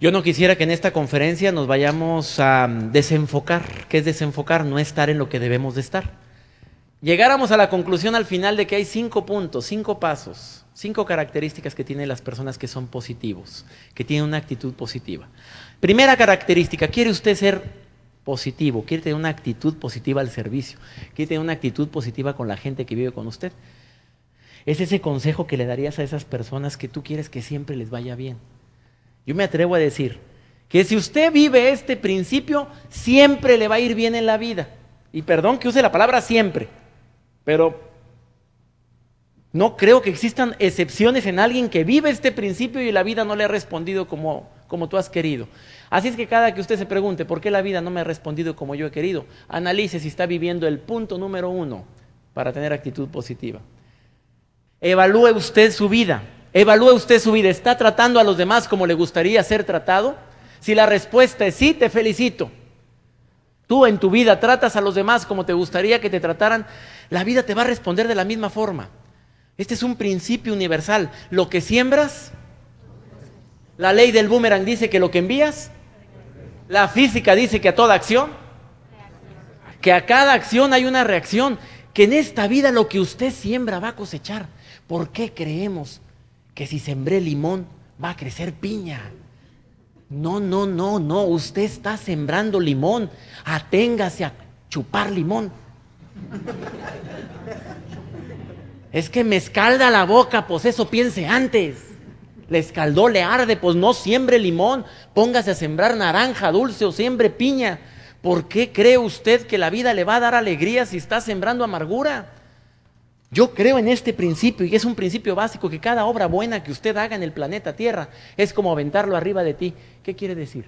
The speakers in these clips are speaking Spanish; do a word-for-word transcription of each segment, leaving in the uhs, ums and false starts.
Yo no quisiera que en esta conferencia nos vayamos a desenfocar. ¿Qué es desenfocar? No estar en lo que debemos de estar. Llegáramos a la conclusión al final de que hay cinco puntos, cinco pasos, cinco características que tienen las personas que son positivos, que tienen una actitud positiva. Primera característica, ¿quiere usted ser positivo? ¿Quiere tener una actitud positiva al servicio? ¿Quiere tener una actitud positiva con la gente que vive con usted? Es ese consejo que le darías a esas personas que tú quieres que siempre les vaya bien. Yo me atrevo a decir que si usted vive este principio, siempre le va a ir bien en la vida. Y perdón que use la palabra siempre, pero no creo que existan excepciones en alguien que vive este principio y la vida no le ha respondido como, como tú has querido. Así es que cada que usted se pregunte por qué la vida no me ha respondido como yo he querido, analice si está viviendo el punto número uno para tener actitud positiva. Evalúe usted su vida. Evalúe usted su vida. ¿Está tratando a los demás como le gustaría ser tratado? Si la respuesta es sí, te felicito. Tú en tu vida tratas a los demás como te gustaría que te trataran, la vida te va a responder de la misma forma. Este es un principio universal. Lo que siembras, la ley del boomerang dice que lo que envías, la física dice que a toda acción, que a cada acción hay una reacción, que en esta vida lo que usted siembra va a cosechar. ¿Por qué creemos que si sembré limón va a crecer piña? No, no, no, no, usted está sembrando limón, aténgase a chupar limón. Es que me escalda la boca, pues eso piense antes. Le escaldó, le arde, pues no siembre limón, póngase a sembrar naranja dulce o siembre piña. ¿Por qué cree usted que la vida le va a dar alegría si está sembrando amargura? Yo creo en este principio, y es un principio básico, que cada obra buena que usted haga en el planeta Tierra es como aventarlo arriba de ti. ¿Qué quiere decir?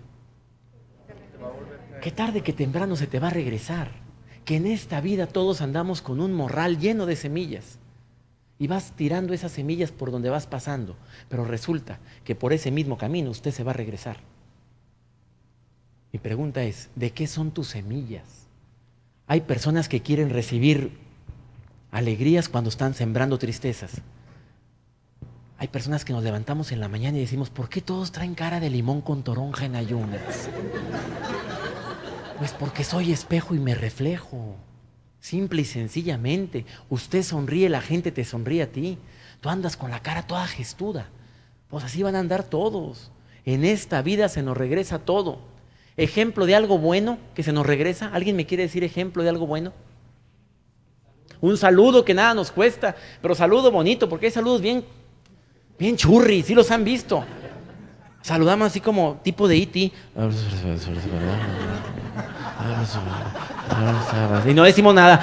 Que tarde que temprano se te va a regresar. Que en esta vida todos andamos con un morral lleno de semillas. Y vas tirando esas semillas por donde vas pasando. Pero resulta que por ese mismo camino usted se va a regresar. Mi pregunta es, ¿de qué son tus semillas? Hay personas que quieren recibir alegrías cuando están sembrando tristezas. Hay personas que nos levantamos en la mañana y decimos, ¿por qué todos traen cara de limón con toronja en ayunas? Pues porque soy espejo y me reflejo. Simple y sencillamente. Usted sonríe, la gente te sonríe a ti. Tú andas con la cara toda gestuda. Pues así van a andar todos. En esta vida se nos regresa todo. Ejemplo de algo bueno que se nos regresa. ¿Alguien me quiere decir ejemplo de algo bueno? Un saludo que nada nos cuesta, pero saludo bonito, porque hay saludos bien, bien churri, ¿sí los han visto? Saludamos así como tipo de E T y no decimos nada.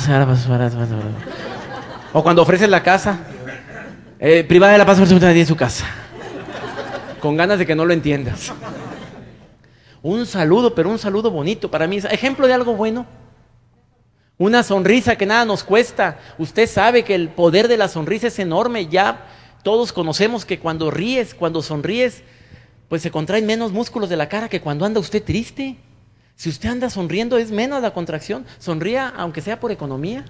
O cuando ofreces la casa, eh, privada de la paz de su casa, con ganas de que no lo entiendas. Un saludo, pero un saludo bonito. Para mí es ejemplo de algo bueno. Una sonrisa que nada nos cuesta. Usted sabe que el poder de la sonrisa es enorme. Ya todos conocemos que cuando ríes, cuando sonríes, pues se contraen menos músculos de la cara que cuando anda usted triste. Si usted anda sonriendo es menos la contracción. Sonría aunque sea por economía.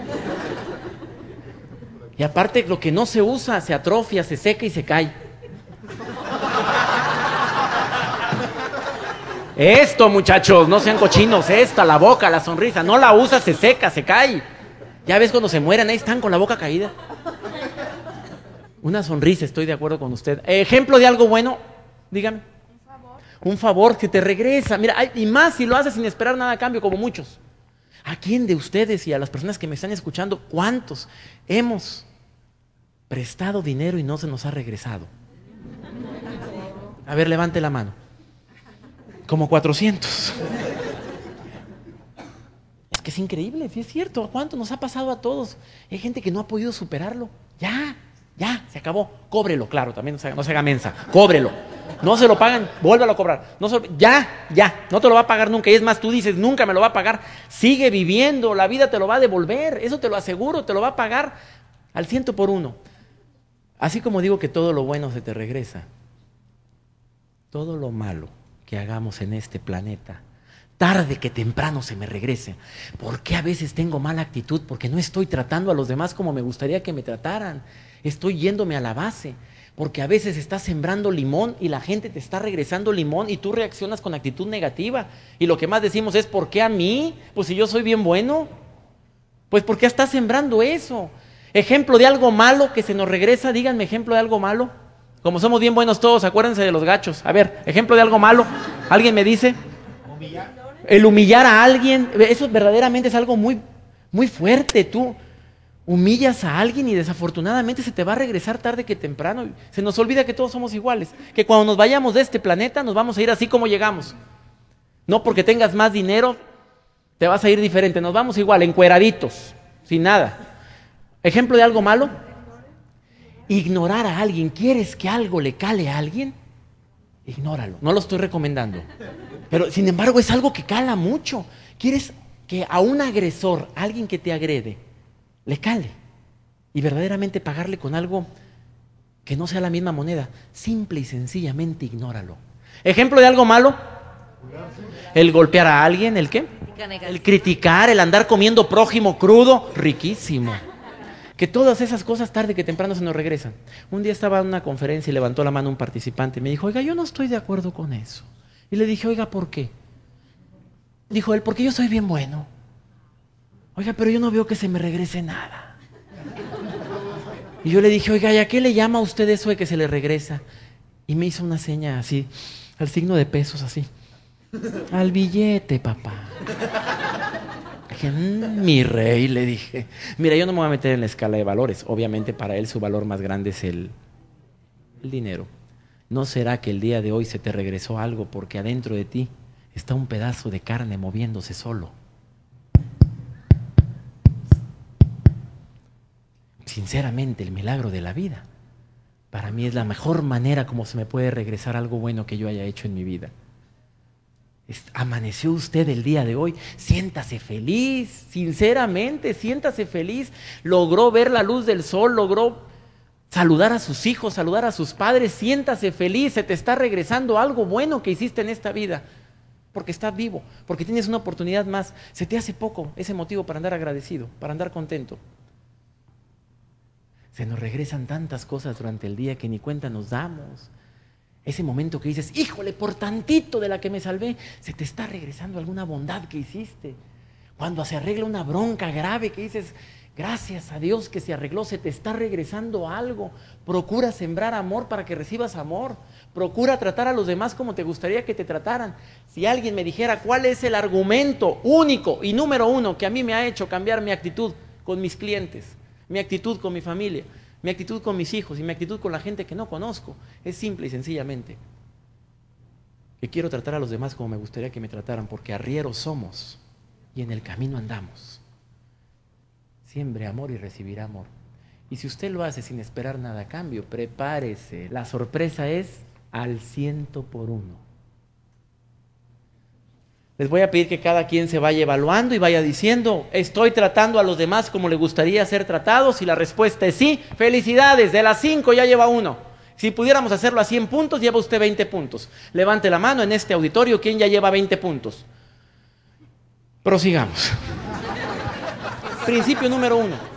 Y aparte lo que no se usa se atrofia, se seca y se cae. Esto, muchachos, no sean cochinos, esta, la boca, la sonrisa, no la usa, se seca, se cae. Ya ves cuando se mueren, ahí están con la boca caída. Una sonrisa, estoy de acuerdo con usted. Ejemplo de algo bueno, dígame. Un favor. Un favor que te regresa. Mira, y más si lo haces sin esperar nada a cambio, como muchos. ¿A quién de ustedes y a las personas que me están escuchando, cuántos hemos prestado dinero y no se nos ha regresado? A ver, levante la mano. Como cuatrocientos. Es que es increíble, sí es cierto. ¿Cuánto nos ha pasado a todos? Hay gente que no ha podido superarlo. Ya, ya, se acabó. Cóbrelo, claro, también no se haga, no se haga mensa. Cóbrelo. No se lo pagan, vuélvalo a cobrar. No se, ya, ya, no te lo va a pagar nunca. Y es más, tú dices, nunca me lo va a pagar. Sigue viviendo, la vida te lo va a devolver. Eso te lo aseguro, te lo va a pagar al ciento por uno. Así como digo que todo lo bueno se te regresa, todo lo malo que hagamos en este planeta, tarde que temprano se me regrese. ¿Por qué a veces tengo mala actitud? Porque no estoy tratando a los demás como me gustaría que me trataran. Estoy yéndome a la base. Porque a veces estás sembrando limón y la gente te está regresando limón y tú reaccionas con actitud negativa. Y lo que más decimos es, ¿por qué a mí? Pues si yo soy bien bueno. Pues ¿por qué estás sembrando eso? Ejemplo de algo malo que se nos regresa, díganme ejemplo de algo malo. Como somos bien buenos todos, acuérdense de los gachos. A ver, ejemplo de algo malo. ¿Alguien me dice? Humillar. El humillar a alguien, eso verdaderamente es algo muy, muy fuerte. Tú humillas a alguien y desafortunadamente se te va a regresar tarde que temprano. Se nos olvida que todos somos iguales, que cuando nos vayamos de este planeta nos vamos a ir así como llegamos. No porque tengas más dinero te vas a ir diferente, nos vamos igual, encueraditos, sin nada. Ejemplo de algo malo, ignorar a alguien. ¿Quieres que algo le cale a alguien? Ignóralo, no lo estoy recomendando. Pero sin embargo es algo que cala mucho. ¿Quieres que a un agresor, a alguien que te agrede, le cale y verdaderamente pagarle con algo que no sea la misma moneda? Simple y sencillamente ignóralo. Ejemplo de algo malo, el golpear a alguien, ¿el qué? El criticar, el andar comiendo prójimo crudo, riquísimo. Que todas esas cosas tarde que temprano se nos regresan. Un día estaba en una conferencia y levantó la mano un participante y me dijo, oiga, yo no estoy de acuerdo con eso. Y le dije, oiga, ¿por qué? Dijo él, porque yo soy bien bueno. Oiga, pero yo no veo que se me regrese nada. Y yo le dije, oiga, ¿y a qué le llama a usted eso de que se le regresa? Y me hizo una seña así, al signo de pesos así. Al billete, papá. Dije, mmm, mi rey, le dije. Mira, yo no me voy a meter en la escala de valores. Obviamente para él su valor más grande es el, el dinero. ¿No será que el día de hoy se te regresó algo porque adentro de ti está un pedazo de carne moviéndose solo? Sinceramente, el milagro de la vida para mí es la mejor manera como se me puede regresar algo bueno que yo haya hecho en mi vida. Amaneció usted el día de hoy, siéntase feliz, sinceramente, siéntase feliz. Logró ver la luz del sol, logró saludar a sus hijos, saludar a sus padres, siéntase feliz, se te está regresando algo bueno que hiciste en esta vida. Porque estás vivo, porque tienes una oportunidad más. Se te hace poco ese motivo para andar agradecido, para andar contento. Se nos regresan tantas cosas durante el día que ni cuenta nos damos. Ese momento que dices, híjole, por tantito de la que me salvé, se te está regresando alguna bondad que hiciste. Cuando se arregla una bronca grave que dices, gracias a Dios que se arregló, se te está regresando algo. Procura sembrar amor para que recibas amor. Procura tratar a los demás como te gustaría que te trataran. Si alguien me dijera cuál es el argumento único y número uno que a mí me ha hecho cambiar mi actitud con mis clientes, mi actitud con mi familia, mi actitud con mis hijos y mi actitud con la gente que no conozco, es simple y sencillamente que quiero tratar a los demás como me gustaría que me trataran, porque arrieros somos y en el camino andamos. Siembre amor y recibirá amor. Y si usted lo hace sin esperar nada a cambio, prepárese. La sorpresa es al ciento por uno. Les voy a pedir que cada quien se vaya evaluando y vaya diciendo, ¿estoy tratando a los demás como le gustaría ser tratados? Si la respuesta es sí, felicidades, de las cinco ya lleva uno. Si pudiéramos hacerlo a cien puntos, lleva usted veinte puntos. Levante la mano en este auditorio, ¿quién ya lleva veinte puntos? Prosigamos. Principio número uno.